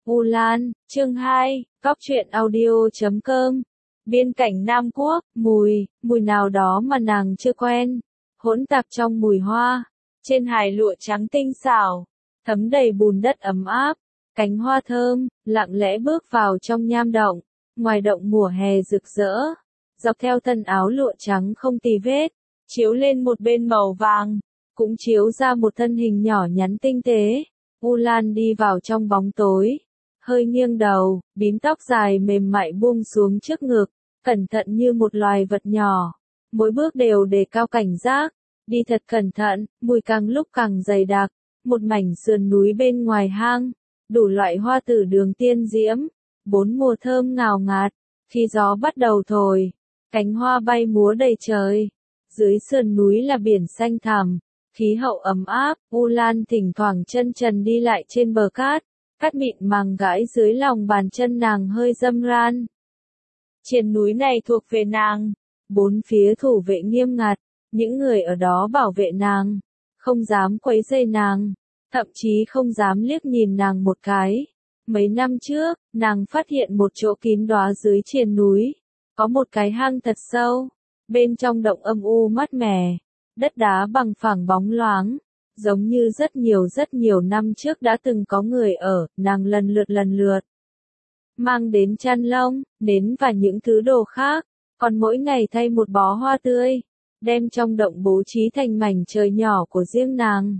U Lan, chương 2, Cóc truyện audio.com. Biên cảnh Nam Quốc, mùi nào đó mà nàng chưa quen, hỗn tạp trong mùi hoa, trên hài lụa trắng tinh xảo, thấm đầy bùn đất ấm áp, cánh hoa thơm, lặng lẽ bước vào trong nham động, ngoài động mùa hè rực rỡ, dọc theo thân áo lụa trắng không tì vết, chiếu lên một bên màu vàng, cũng chiếu ra một thân hình nhỏ nhắn tinh tế. U Lan đi vào trong bóng tối, hơi nghiêng đầu, bím tóc dài mềm mại buông xuống trước ngực, cẩn thận như một loài vật nhỏ, mỗi bước đều đề cao cảnh giác, đi thật cẩn thận, mùi càng lúc càng dày đặc, một mảnh sườn núi bên ngoài hang, đủ loại hoa tử đường tiên diễm, bốn mùa thơm ngào ngạt, khi gió bắt đầu thổi, cánh hoa bay múa đầy trời, dưới sườn núi là biển xanh thẳm. Khí hậu ấm áp, U Lan thỉnh thoảng chân trần đi lại trên bờ cát, cát mịn màng gãi dưới lòng bàn chân nàng hơi râm ran. Trên núi này thuộc về nàng, bốn phía thủ vệ nghiêm ngặt, những người ở đó bảo vệ nàng, không dám quấy rầy nàng, thậm chí không dám liếc nhìn nàng một cái. Mấy năm trước, nàng phát hiện một chỗ kín đóa dưới triền núi, có một cái hang thật sâu, bên trong động âm u mát mẻ. Đất đá bằng phẳng bóng loáng, giống như rất nhiều năm trước đã từng có người ở, nàng lần lượt mang đến chăn lông, nến và những thứ đồ khác, còn mỗi ngày thay một bó hoa tươi, đem trong động bố trí thành mảnh trời nhỏ của riêng nàng.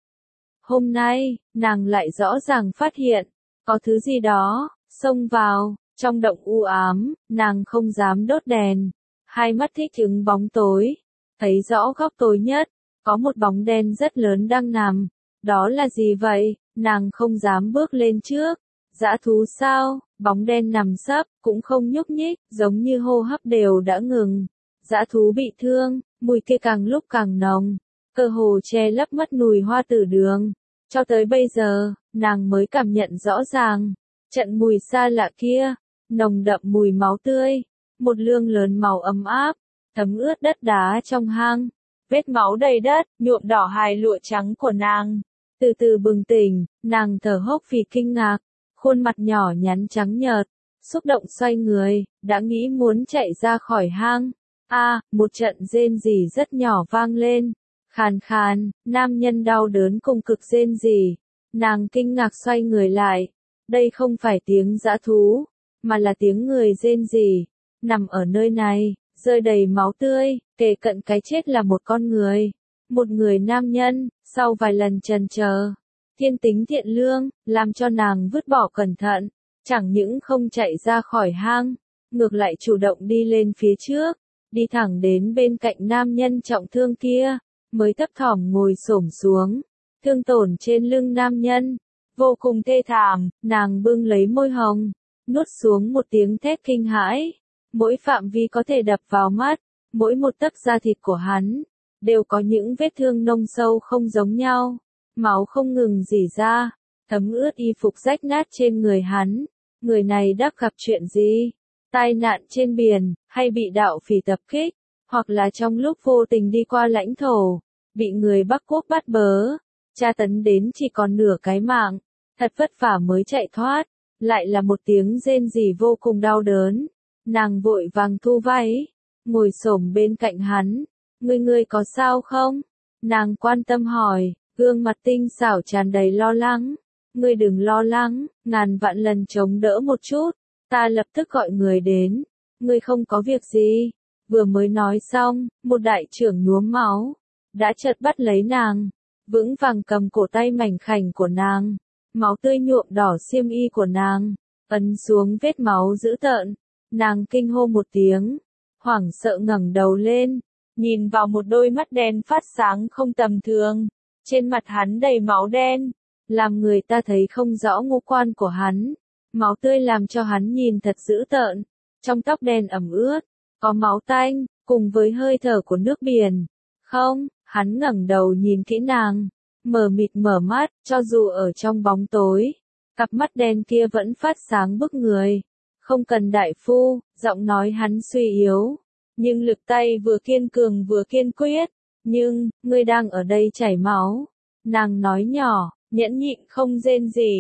Hôm nay, nàng lại rõ ràng phát hiện, có thứ gì đó, xông vào, trong động u ám, nàng không dám đốt đèn, hai mắt thích ứng bóng tối. Thấy rõ góc tối nhất, có một bóng đen rất lớn đang nằm. Đó là gì vậy? Nàng không dám bước lên trước. Dã thú sao? Bóng đen nằm sấp, cũng không nhúc nhích, giống như hô hấp đều đã ngừng. Dã thú bị thương, mùi kia càng lúc càng nồng, cơ hồ che lấp mất mùi hoa tử đường. Cho tới bây giờ, nàng mới cảm nhận rõ ràng. Trận mùi xa lạ kia, nồng đậm mùi máu tươi, một lượng lớn màu ấm áp. Thấm ướt đất đá trong hang, vết máu đầy đất, nhuộm đỏ hài lụa trắng của nàng. Từ từ bừng tỉnh, nàng thở hốc vì kinh ngạc, khuôn mặt nhỏ nhắn trắng nhợt, xúc động xoay người, đã nghĩ muốn chạy ra khỏi hang. Một trận rên rỉ rất nhỏ vang lên, khàn khàn, nam nhân đau đớn cùng cực rên rỉ. Nàng kinh ngạc xoay người lại, đây không phải tiếng dã thú, mà là tiếng người rên rỉ, nằm ở nơi này. Rơi đầy máu tươi, kề cận cái chết là một con người. Một người nam nhân, sau vài lần chần chờ, thiên tính thiện lương, làm cho nàng vứt bỏ cẩn thận. Chẳng những không chạy ra khỏi hang, ngược lại chủ động đi lên phía trước, đi thẳng đến bên cạnh nam nhân trọng thương kia, mới thấp thỏm ngồi xổm xuống, thương tổn trên lưng nam nhân. Vô cùng thê thảm, nàng bưng lấy môi hồng, nuốt xuống một tiếng thét kinh hãi. Mỗi phạm vi có thể đập vào mắt, mỗi một tấc da thịt của hắn, đều có những vết thương nông sâu không giống nhau. Máu không ngừng rỉ ra, thấm ướt y phục rách nát trên người hắn. Người này đã gặp chuyện gì? Tai nạn trên biển, hay bị đạo phỉ tập kích, hoặc là trong lúc vô tình đi qua lãnh thổ, bị người Bắc Quốc bắt bớ, tra tấn đến chỉ còn nửa cái mạng, thật vất vả mới chạy thoát, lại là một tiếng rên rỉ vô cùng đau đớn. Nàng vội vàng thu váy, ngồi xổm bên cạnh hắn. Ngươi có sao không? Nàng quan tâm hỏi, gương mặt tinh xảo tràn đầy lo lắng. Ngươi đừng lo lắng, ngàn vạn lần chống đỡ một chút, ta lập tức gọi người đến. Ngươi không có việc gì. Vừa mới nói xong, một đại trưởng nhuốm máu đã chợt bắt lấy nàng, vững vàng cầm cổ tay mảnh khảnh của nàng. Máu tươi nhuộm đỏ xiêm y của nàng, ấn xuống vết máu dữ tợn. Nàng kinh hô một tiếng, hoảng sợ ngẩng đầu lên, nhìn vào một đôi mắt đen phát sáng không tầm thường. Trên mặt hắn đầy máu đen, làm người ta thấy không rõ ngũ quan của hắn. Máu tươi làm cho hắn nhìn thật dữ tợn, trong tóc đen ẩm ướt, có máu tanh, cùng với hơi thở của nước biển. Không, hắn ngẩng đầu nhìn kỹ nàng, mờ mịt mở mắt, cho dù ở trong bóng tối, cặp mắt đen kia vẫn phát sáng bức người. Không cần đại phu, giọng nói hắn suy yếu, nhưng lực tay vừa kiên cường vừa kiên quyết. Nhưng, ngươi đang ở đây chảy máu. Nàng nói nhỏ, nhẫn nhịn không rên gì.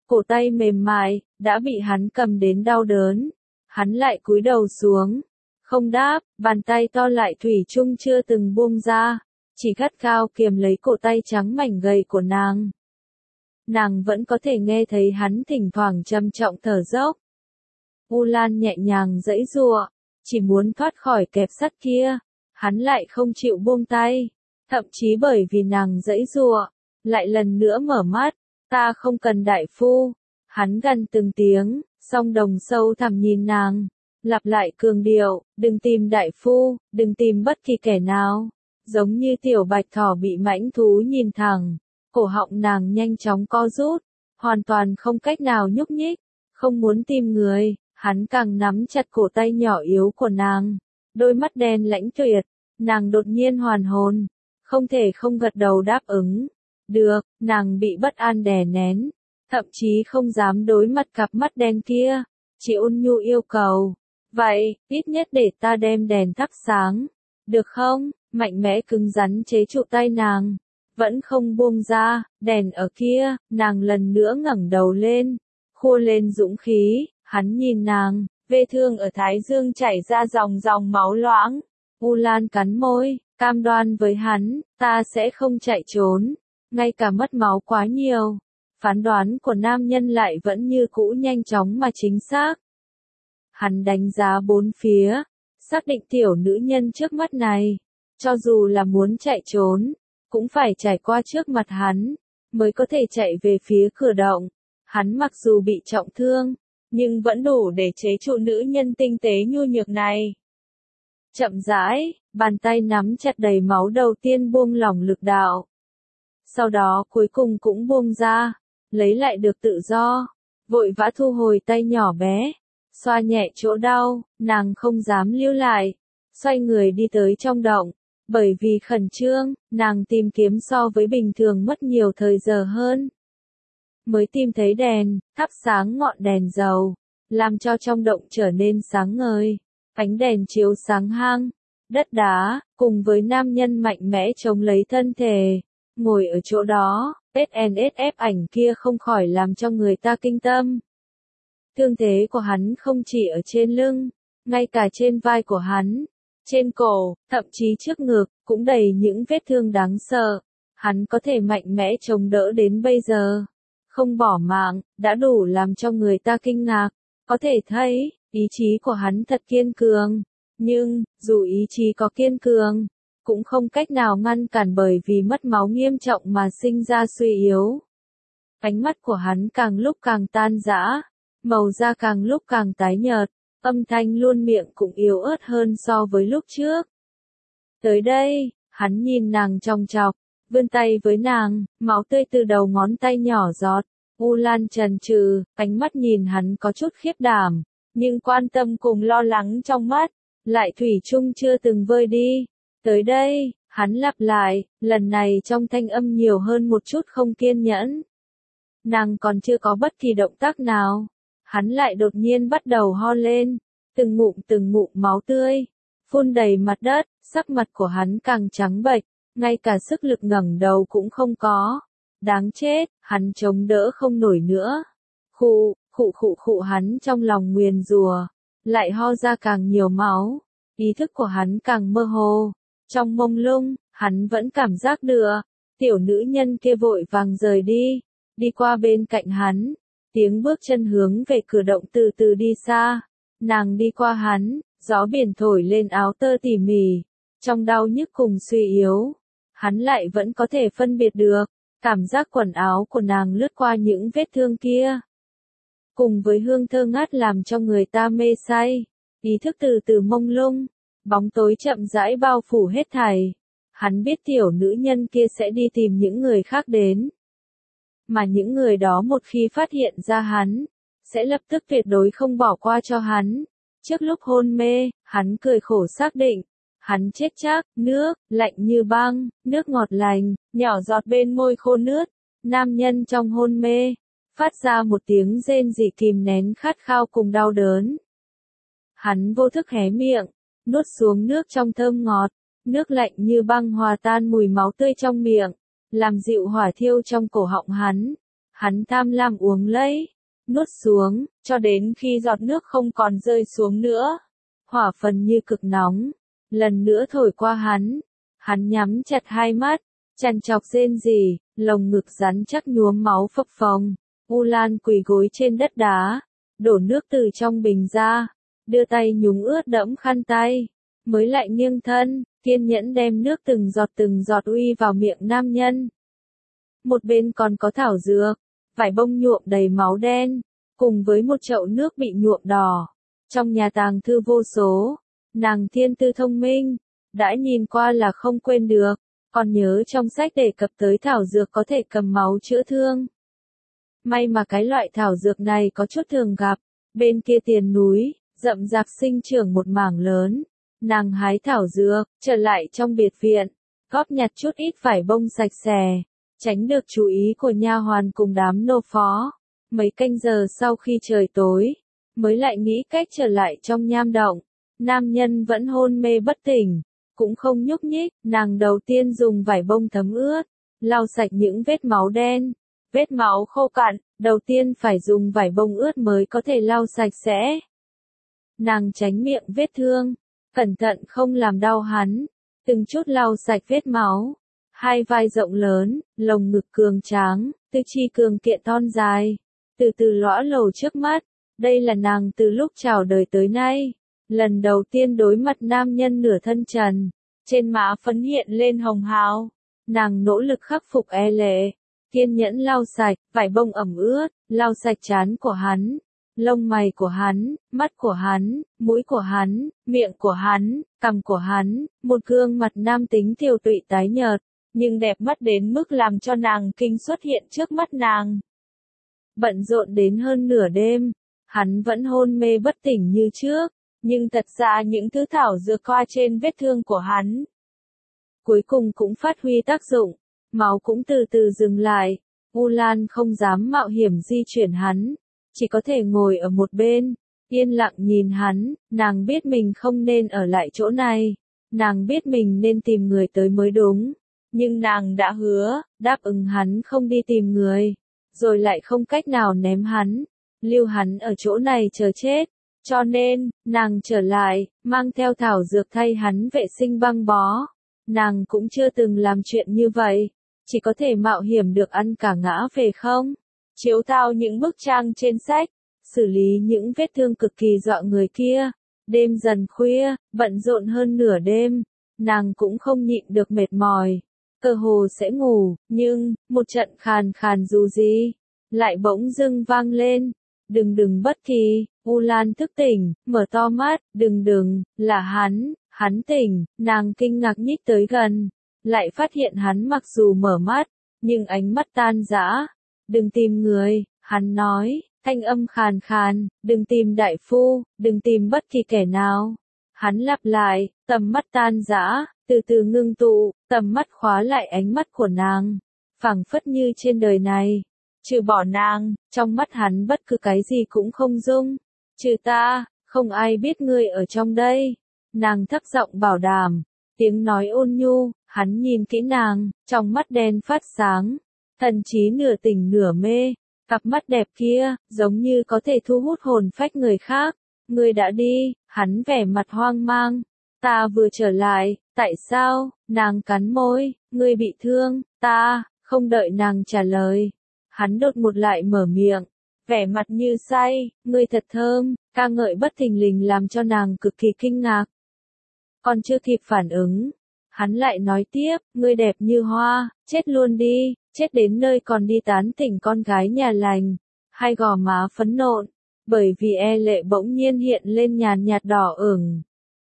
cổ tay mềm mại, đã bị hắn cầm đến đau đớn. Hắn lại cúi đầu xuống, không đáp, bàn tay to lại thủy chung chưa từng buông ra, chỉ gắt gao kiềm lấy cổ tay trắng mảnh gầy của nàng. Nàng vẫn có thể nghe thấy hắn thỉnh thoảng trầm trọng thở dốc. U Lan nhẹ nhàng giãy giụa, chỉ muốn thoát khỏi kẹp sắt kia, hắn lại không chịu buông tay, thậm chí bởi vì nàng giãy giụa, lại lần nữa mở mắt, ta không cần đại phu. Hắn gằn từng tiếng, song đồng sâu thẳm nhìn nàng, lặp lại cường điệu, đừng tìm đại phu, đừng tìm bất kỳ kẻ nào. Giống như tiểu bạch thỏ bị mãnh thú nhìn thẳng, cổ họng nàng nhanh chóng co rút, hoàn toàn không cách nào nhúc nhích, không muốn tìm người, hắn càng nắm chặt cổ tay nhỏ yếu của nàng, đôi mắt đen lãnh tuyệt, nàng đột nhiên hoàn hồn, không thể không gật đầu đáp ứng. Được, nàng bị bất an đè nén, thậm chí không dám đối mặt cặp mắt đen kia, chỉ ôn nhu yêu cầu, vậy, ít nhất để ta đem đèn thắp sáng, được không? Mạnh mẽ cứng rắn chế trụ tay nàng, vẫn không buông ra, đèn ở kia, nàng lần nữa ngẩng đầu lên, khua lên dũng khí, hắn nhìn nàng, vết thương ở thái dương chảy ra dòng dòng máu loãng. U Lan cắn môi, cam đoan với hắn, ta sẽ không chạy trốn, ngay cả mất máu quá nhiều. Phán đoán của nam nhân lại vẫn như cũ nhanh chóng mà chính xác. Hắn đánh giá bốn phía, xác định tiểu nữ nhân trước mắt này, cho dù là muốn chạy trốn, cũng phải trải qua trước mặt hắn, mới có thể chạy về phía cửa động. Hắn mặc dù bị trọng thương, nhưng vẫn đủ để chế trụ nữ nhân tinh tế nhu nhược này. Chậm rãi, bàn tay nắm chặt đầy máu đầu tiên buông lỏng lực đạo. Sau đó cuối cùng cũng buông ra, lấy lại được tự do, vội vã thu hồi tay nhỏ bé, xoa nhẹ chỗ đau, nàng không dám lưu lại, xoay người đi tới trong động. Bởi vì khẩn trương, nàng tìm kiếm so với bình thường mất nhiều thời giờ hơn. Mới tìm thấy đèn, thắp sáng ngọn đèn dầu, làm cho trong động trở nên sáng ngời. Ánh đèn chiếu sáng hang, đất đá, cùng với nam nhân mạnh mẽ chống lấy thân thể. Ngồi ở chỗ đó, SNSF ảnh kia không khỏi làm cho người ta kinh tâm. Thương thế của hắn không chỉ ở trên lưng, ngay cả trên vai của hắn, trên cổ, thậm chí trước ngực, cũng đầy những vết thương đáng sợ. Hắn có thể mạnh mẽ chống đỡ đến bây giờ, không bỏ mạng, đã đủ làm cho người ta kinh ngạc. Có thể thấy, ý chí của hắn thật kiên cường. Nhưng, dù ý chí có kiên cường, cũng không cách nào ngăn cản bởi vì mất máu nghiêm trọng mà sinh ra suy yếu. Ánh mắt của hắn càng lúc càng tan rã, màu da càng lúc càng tái nhợt, âm thanh luôn miệng cũng yếu ớt hơn so với lúc trước. Tới đây, hắn nhìn nàng chòng chọc, vươn tay với nàng, máu tươi từ đầu ngón tay nhỏ giọt. U Lan chần chừ, ánh mắt nhìn hắn có chút khiếp đảm, nhưng quan tâm cùng lo lắng trong mắt, lại thủy chung chưa từng vơi đi. Tới đây, hắn lặp lại, lần này trong thanh âm nhiều hơn một chút không kiên nhẫn. Nàng còn chưa có bất kỳ động tác nào, hắn lại đột nhiên bắt đầu ho lên, từng ngụm máu tươi, phun đầy mặt đất, sắc mặt của hắn càng trắng bệch, ngay cả sức lực ngẩng đầu cũng không có. Đáng chết, hắn chống đỡ không nổi nữa. Khụ hắn trong lòng nguyền rủa, lại ho ra càng nhiều máu, ý thức của hắn càng mơ hồ. Trong mông lung, hắn vẫn cảm giác được, tiểu nữ nhân kia vội vàng rời đi qua bên cạnh hắn, tiếng bước chân hướng về cửa động từ từ đi xa, nàng đi qua hắn, gió biển thổi lên áo tơ tỉ mỉ, trong đau nhức cùng suy yếu, hắn lại vẫn có thể phân biệt được, cảm giác quần áo của nàng lướt qua những vết thương kia. Cùng với hương thơ ngát làm cho người ta mê say, ý thức từ từ mông lung, bóng tối chậm rãi bao phủ hết thảy. Hắn biết tiểu nữ nhân kia sẽ đi tìm những người khác đến. Mà những người đó một khi phát hiện ra hắn, sẽ lập tức tuyệt đối không bỏ qua cho hắn. Trước lúc hôn mê, hắn cười khổ xác định, hắn chết chắc, nước, lạnh như băng, nước ngọt lành, nhỏ giọt bên môi khô nướt. Nam nhân trong hôn mê, phát ra một tiếng rên rỉ kìm nén khát khao cùng đau đớn. Hắn vô thức hé miệng, nuốt xuống nước trong thơm ngọt, nước lạnh như băng hòa tan mùi máu tươi trong miệng, làm dịu hỏa thiêu trong cổ họng hắn. Hắn tham lam uống lấy, nuốt xuống, cho đến khi giọt nước không còn rơi xuống nữa. Hỏa phần như cực nóng, lần nữa thổi qua hắn. Hắn nhắm chặt hai mắt, trằn trọc rên rỉ, lồng ngực rắn chắc nhuốm máu phập phồng. U Lan quỳ gối trên đất đá, đổ nước từ trong bình ra, đưa tay nhúng ướt đẫm khăn tay, mới lại nghiêng thân, kiên nhẫn đem nước từng giọt uy vào miệng nam nhân. Một bên còn có thảo dược, vải bông nhuộm đầy máu đen, cùng với một chậu nước bị nhuộm đỏ. Trong nhà tàng thư vô số, nàng thiên tư thông minh, đã nhìn qua là không quên được, còn nhớ trong sách đề cập tới thảo dược có thể cầm máu chữa thương. May mà cái loại thảo dược này có chút thường gặp, bên kia tiền núi, rậm rạp sinh trưởng một mảng lớn. Nàng hái thảo dược, trở lại trong biệt viện, góp nhặt chút ít vải bông sạch sẽ, tránh được chú ý của nha hoàn cùng đám nô phó. Mấy canh giờ sau khi trời tối, mới lại nghĩ cách trở lại trong nham động. Nam nhân vẫn hôn mê bất tỉnh, cũng không nhúc nhích, nàng đầu tiên dùng vải bông thấm ướt, lau sạch những vết máu đen. Vết máu khô cạn, đầu tiên phải dùng vải bông ướt mới có thể lau sạch sẽ. Nàng tránh miệng vết thương, cẩn thận không làm đau hắn, từng chút lau sạch vết máu. Hai vai rộng lớn, lồng ngực cường tráng, tư chi cường kiện thon dài, từ từ lõa lồ trước mắt. Đây là nàng từ lúc chào đời tới nay, lần đầu tiên đối mặt nam nhân nửa thân trần, trên má phấn hiện lên hồng hào. Nàng nỗ lực khắc phục e lệ, kiên nhẫn lau sạch, vải bông ẩm ướt, lau sạch trán của hắn, lông mày của hắn, mắt của hắn, mũi của hắn, miệng của hắn, cằm của hắn, một gương mặt nam tính tiều tụy tái nhợt, nhưng đẹp mắt đến mức làm cho nàng kinh xuất hiện trước mắt nàng. Bận rộn đến hơn nửa đêm, hắn vẫn hôn mê bất tỉnh như trước, nhưng thật ra những thứ thảo dược qua trên vết thương của hắn cuối cùng cũng phát huy tác dụng, máu cũng từ từ dừng lại. U Lan không dám mạo hiểm di chuyển hắn, chỉ có thể ngồi ở một bên, yên lặng nhìn hắn. Nàng biết mình không nên ở lại chỗ này, nàng biết mình nên tìm người tới mới đúng, nhưng nàng đã hứa, đáp ứng hắn không đi tìm người, rồi lại không cách nào ném hắn, lưu hắn ở chỗ này chờ chết. Cho nên, nàng trở lại, mang theo thảo dược thay hắn vệ sinh băng bó. Nàng cũng chưa từng làm chuyện như vậy, chỉ có thể mạo hiểm được ăn cả ngã về không. Chiếu thao những bức trang trên sách, xử lý những vết thương cực kỳ dọa người kia. Đêm dần khuya, bận rộn hơn nửa đêm, nàng cũng không nhịn được mệt mỏi, cơ hồ sẽ ngủ, nhưng, một trận khàn khàn dù gì, lại bỗng dưng vang lên. Đừng bất kỳ, U Lan thức tỉnh, mở to mắt, đừng, là hắn tỉnh, nàng kinh ngạc nhích tới gần, lại phát hiện hắn mặc dù mở mắt, nhưng ánh mắt tan rã. Đừng tìm người, hắn nói, thanh âm khàn khàn, đừng tìm đại phu, đừng tìm bất kỳ kẻ nào. Hắn lặp lại, tầm mắt tan rã, từ từ ngưng tụ, tầm mắt khóa lại ánh mắt của nàng, phảng phất như trên đời này, trừ bỏ nàng, trong mắt hắn bất cứ cái gì cũng không dung. Trừ ta, không ai biết ngươi ở trong đây. Nàng thấp giọng bảo đảm, tiếng nói ôn nhu. Hắn nhìn kỹ nàng, trong mắt đen phát sáng, thần trí nửa tỉnh nửa mê. Cặp mắt đẹp kia, giống như có thể thu hút hồn phách người khác. Ngươi đã đi, hắn vẻ mặt hoang mang. Ta vừa trở lại, tại sao? Nàng cắn môi, ngươi bị thương, ta, không đợi nàng trả lời. Hắn đột ngột lại mở miệng, vẻ mặt như say, ngươi thật thơm, ca ngợi bất thình lình làm cho nàng cực kỳ kinh ngạc. Còn chưa kịp phản ứng, hắn lại nói tiếp, ngươi đẹp như hoa, chết luôn đi, chết đến nơi còn đi tán tỉnh con gái nhà lành. Hai gò má phấn nộn, bởi vì e lệ bỗng nhiên hiện lên nhàn nhạt đỏ ửng.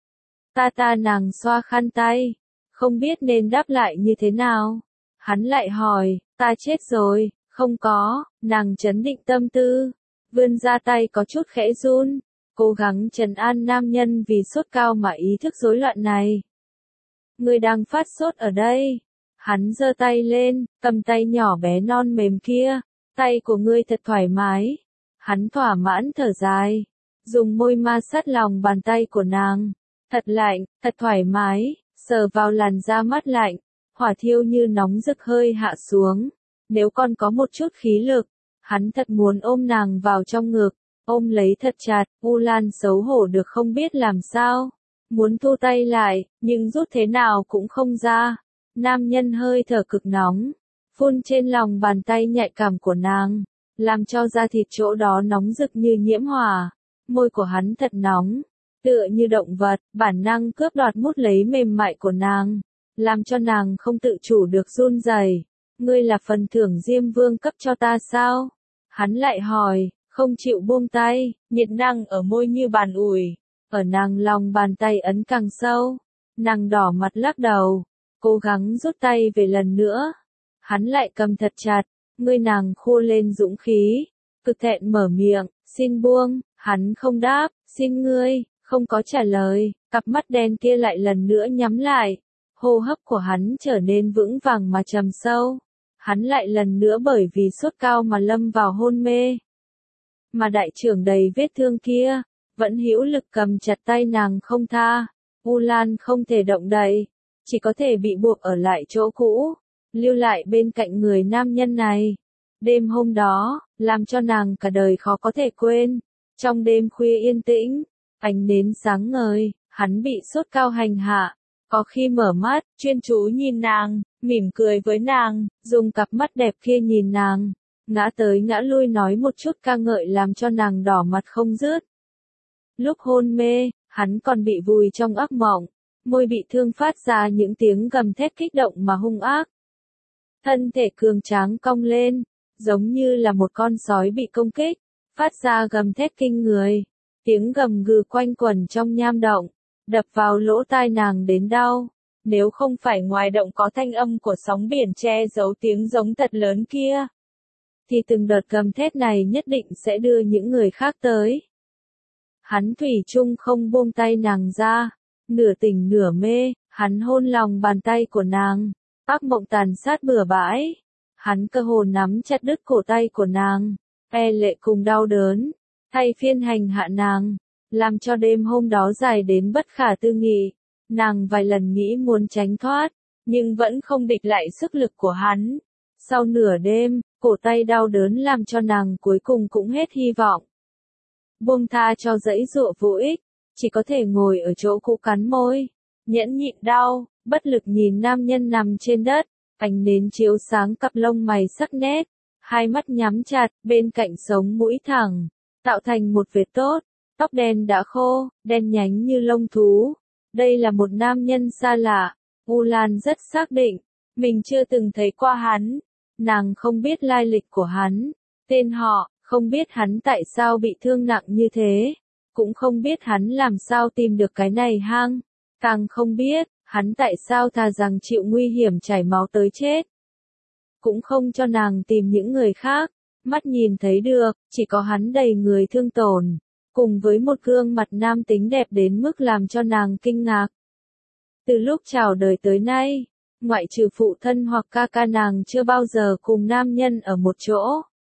Ta nàng xoa khăn tay, không biết nên đáp lại như thế nào. Hắn lại hỏi, ta chết rồi. Không có, nàng trấn định tâm tư, vươn ra tay có chút khẽ run, cố gắng trấn an nam nhân vì sốt cao mà ý thức rối loạn này. Ngươi đang phát sốt ở đây. Hắn giơ tay lên, cầm tay nhỏ bé non mềm kia, tay của ngươi thật thoải mái. Hắn thỏa mãn thở dài, dùng môi ma sát lòng bàn tay của nàng, thật lạnh, thật thoải mái, sờ vào làn da mát lạnh, hỏa thiêu như nóng rực hơi hạ xuống. Nếu con có một chút khí lực, Hắn thật muốn ôm nàng vào trong ngực, ôm lấy thật chặt, U Lan xấu hổ được không biết làm sao. Muốn thu tay lại, nhưng rút thế nào cũng không ra. Nam nhân hơi thở cực nóng, phun trên lòng bàn tay nhạy cảm của nàng, làm cho da thịt chỗ đó nóng rực như nhiễm hỏa. Môi của hắn thật nóng, tựa như động vật, bản năng cướp đoạt mút lấy mềm mại của nàng, làm cho nàng không tự chủ được run rẩy. Ngươi là phần thưởng Diêm Vương cấp cho ta sao? Hắn lại hỏi, không chịu buông tay, nhiệt năng ở môi như bàn ủi, ở nàng lòng bàn tay ấn càng sâu. Nàng đỏ mặt lắc đầu, cố gắng rút tay về lần nữa. Hắn lại cầm thật chặt, ngươi nàng khô lên dũng khí, cực thẹn mở miệng, xin buông, hắn không đáp, xin ngươi, không có trả lời, cặp mắt đen kia lại lần nữa nhắm lại. Hô hấp của hắn trở nên vững vàng mà trầm sâu. Hắn lại lần nữa bởi vì sốt cao mà lâm vào hôn mê. Mà đại trưởng đầy vết thương kia, vẫn hữu lực cầm chặt tay nàng không tha. U Lan không thể động đậy, chỉ có thể bị buộc ở lại chỗ cũ, lưu lại bên cạnh người nam nhân này. Đêm hôm đó, làm cho nàng cả đời khó có thể quên. Trong đêm khuya yên tĩnh, ánh nến sáng ngời, hắn bị sốt cao hành hạ. Có khi mở mắt, chuyên chú nhìn nàng, mỉm cười với nàng, dùng cặp mắt đẹp kia nhìn nàng, ngã tới ngã lui nói một chút ca ngợi làm cho nàng đỏ mặt không dứt. Lúc hôn mê, hắn còn bị vùi trong ác mộng, môi bị thương phát ra những tiếng gầm thét kích động mà hung ác. Thân thể cường tráng cong lên, giống như là một con sói bị công kích, phát ra gầm thét kinh người. Tiếng gầm gừ quanh quẩn trong nham động, đập vào lỗ tai nàng đến đau. Nếu không phải ngoài động có thanh âm của sóng biển che giấu tiếng giống thật lớn kia, thì từng đợt gầm thét này nhất định sẽ đưa những người khác tới. Hắn thủy chung không buông tay nàng ra, nửa tỉnh nửa mê, hắn hôn lòng bàn tay của nàng, ác mộng tàn sát bừa bãi. Hắn cơ hồ nắm chặt đứt cổ tay của nàng, e lệ cùng đau đớn, thay phiên hành hạ nàng, làm cho đêm hôm đó dài đến bất khả tư nghị. Nàng vài lần nghĩ muốn tránh thoát, nhưng vẫn không địch lại sức lực của hắn. Sau nửa đêm, cổ tay đau đớn làm cho nàng cuối cùng cũng hết hy vọng. Buông tha cho dãy dụa vô ích, chỉ có thể ngồi ở chỗ cũ cắn môi, nhẫn nhịn đau, bất lực nhìn nam nhân nằm trên đất, ánh nến chiếu sáng cặp lông mày sắc nét, hai mắt nhắm chặt, bên cạnh sống mũi thẳng, tạo thành một vệt tốt, tóc đen đã khô, đen nhánh như lông thú. Đây là một nam nhân xa lạ, U Lan rất xác định, mình chưa từng thấy qua hắn, nàng không biết lai lịch của hắn, tên họ, không biết hắn tại sao bị thương nặng như thế, cũng không biết hắn làm sao tìm được cái này hang, càng không biết, hắn tại sao thà rằng chịu nguy hiểm chảy máu tới chết. Cũng không cho nàng tìm những người khác, mắt nhìn thấy được, chỉ có hắn đầy người thương tổn, cùng với một gương mặt nam tính đẹp đến mức làm cho nàng kinh ngạc. Từ lúc chào đời tới nay, ngoại trừ phụ thân hoặc ca ca nàng chưa bao giờ cùng nam nhân ở một chỗ.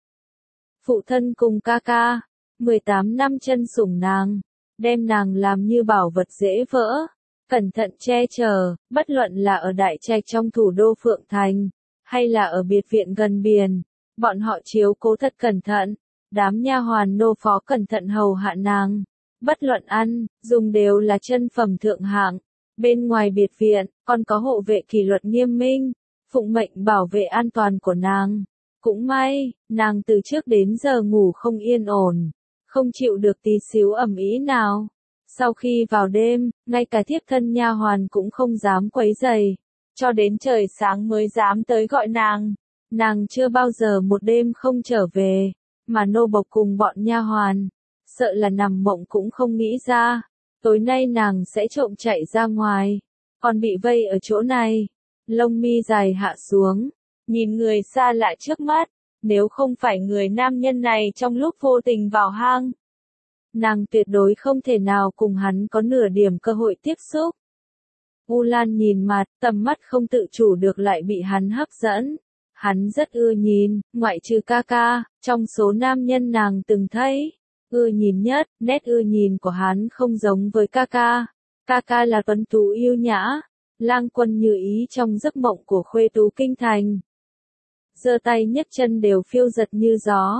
Phụ thân cùng ca ca, 18 năm chân sủng nàng, đem nàng làm như bảo vật dễ vỡ, cẩn thận che chở, bất luận là ở đại trạch trong thủ đô Phượng Thành, hay là ở biệt viện gần biển, bọn họ chiếu cố thật cẩn thận, đám nha hoàn nô phó cẩn thận hầu hạ nàng, bất luận ăn, dùng đều là chân phẩm thượng hạng. Bên ngoài biệt viện, còn có hộ vệ kỷ luật nghiêm minh, phụng mệnh bảo vệ an toàn của nàng. Cũng may, nàng từ trước đến giờ ngủ không yên ổn, không chịu được tí xíu ầm ĩ nào. Sau khi vào đêm, ngay cả thiếp thân nha hoàn cũng không dám quấy rầy, cho đến trời sáng mới dám tới gọi nàng. Nàng chưa bao giờ một đêm không trở về, mà nô bộc cùng bọn nha hoàn, sợ là nằm mộng cũng không nghĩ ra. Tối nay nàng sẽ trộm chạy ra ngoài, còn bị vây ở chỗ này. Lông mi dài hạ xuống, nhìn người xa lạ trước mắt, nếu không phải người nam nhân này trong lúc vô tình vào hang, nàng tuyệt đối không thể nào cùng hắn có nửa điểm cơ hội tiếp xúc. U Lan nhìn mặt, tầm mắt không tự chủ được lại bị hắn hấp dẫn. Hắn rất ưa nhìn, ngoại trừ ca ca, trong số nam nhân nàng từng thấy. Ưa nhìn nhất, nét ưa nhìn của hắn không giống với ca ca. Ca ca là tuấn tú yêu nhã, lang quân như ý trong giấc mộng của khuê tú kinh thành. Giơ tay nhấc chân đều phiêu giật như gió,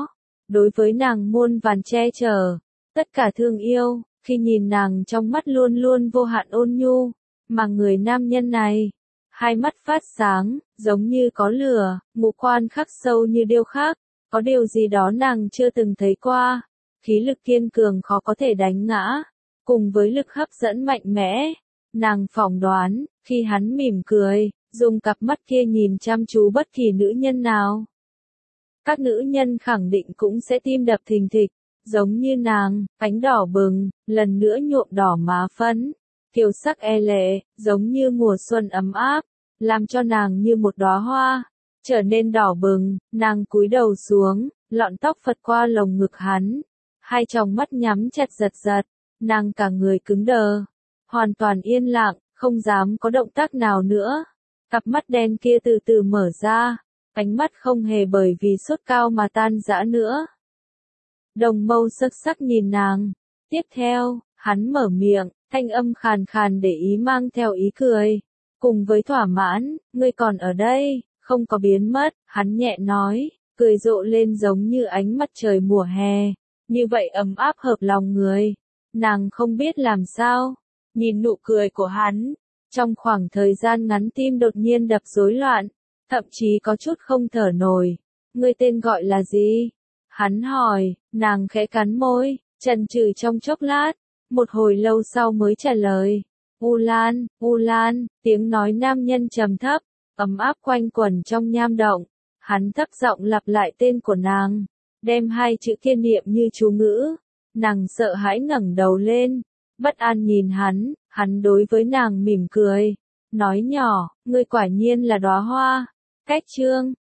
đối với nàng muôn vàn che chở, tất cả thương yêu, khi nhìn nàng trong mắt luôn luôn vô hạn ôn nhu, mà người nam nhân này, hai mắt phát sáng, giống như có lửa, ngũ quan khắc sâu như điêu khắc, có điều gì đó nàng chưa từng thấy qua, khí lực kiên cường khó có thể đánh ngã, cùng với lực hấp dẫn mạnh mẽ, nàng phỏng đoán, khi hắn mỉm cười, dùng cặp mắt kia nhìn chăm chú bất kỳ nữ nhân nào. Các nữ nhân khẳng định cũng sẽ tim đập thình thịch, giống như nàng, cánh đỏ bừng, lần nữa nhuộm đỏ má phấn, kiều sắc e lệ, giống như mùa xuân ấm áp, làm cho nàng như một đóa hoa, trở nên đỏ bừng, nàng cúi đầu xuống, lọn tóc phật qua lồng ngực hắn, hai tròng mắt nhắm chặt giật giật, nàng cả người cứng đờ, hoàn toàn yên lặng, không dám có động tác nào nữa. Cặp mắt đen kia từ từ mở ra, ánh mắt không hề bởi vì sốt cao mà tan rã nữa. Đồng mâu sắc sắc nhìn nàng. Tiếp theo, hắn mở miệng, thanh âm khàn khàn để ý mang theo ý cười. Cùng với thỏa mãn, ngươi còn ở đây, không có biến mất, hắn nhẹ nói, cười rộ lên giống như ánh mặt trời mùa hè. Như vậy ấm áp hợp lòng người. Nàng không biết làm sao. Nhìn nụ cười của hắn. Trong khoảng thời gian ngắn tim đột nhiên đập rối loạn. Thậm chí có chút không thở nổi. Ngươi tên gọi là gì? Hắn hỏi, nàng khẽ cắn môi, chần chừ trong chốc lát, một hồi lâu sau mới trả lời. U Lan, tiếng nói nam nhân trầm thấp, ấm áp quanh quẩn trong nham động. Hắn thấp giọng lặp lại tên của nàng, đem hai chữ kia niệm như chú ngữ. Nàng sợ hãi ngẩng đầu lên, bất an nhìn hắn đối với nàng mỉm cười, nói nhỏ, ngươi quả nhiên là đóa hoa. Cách chương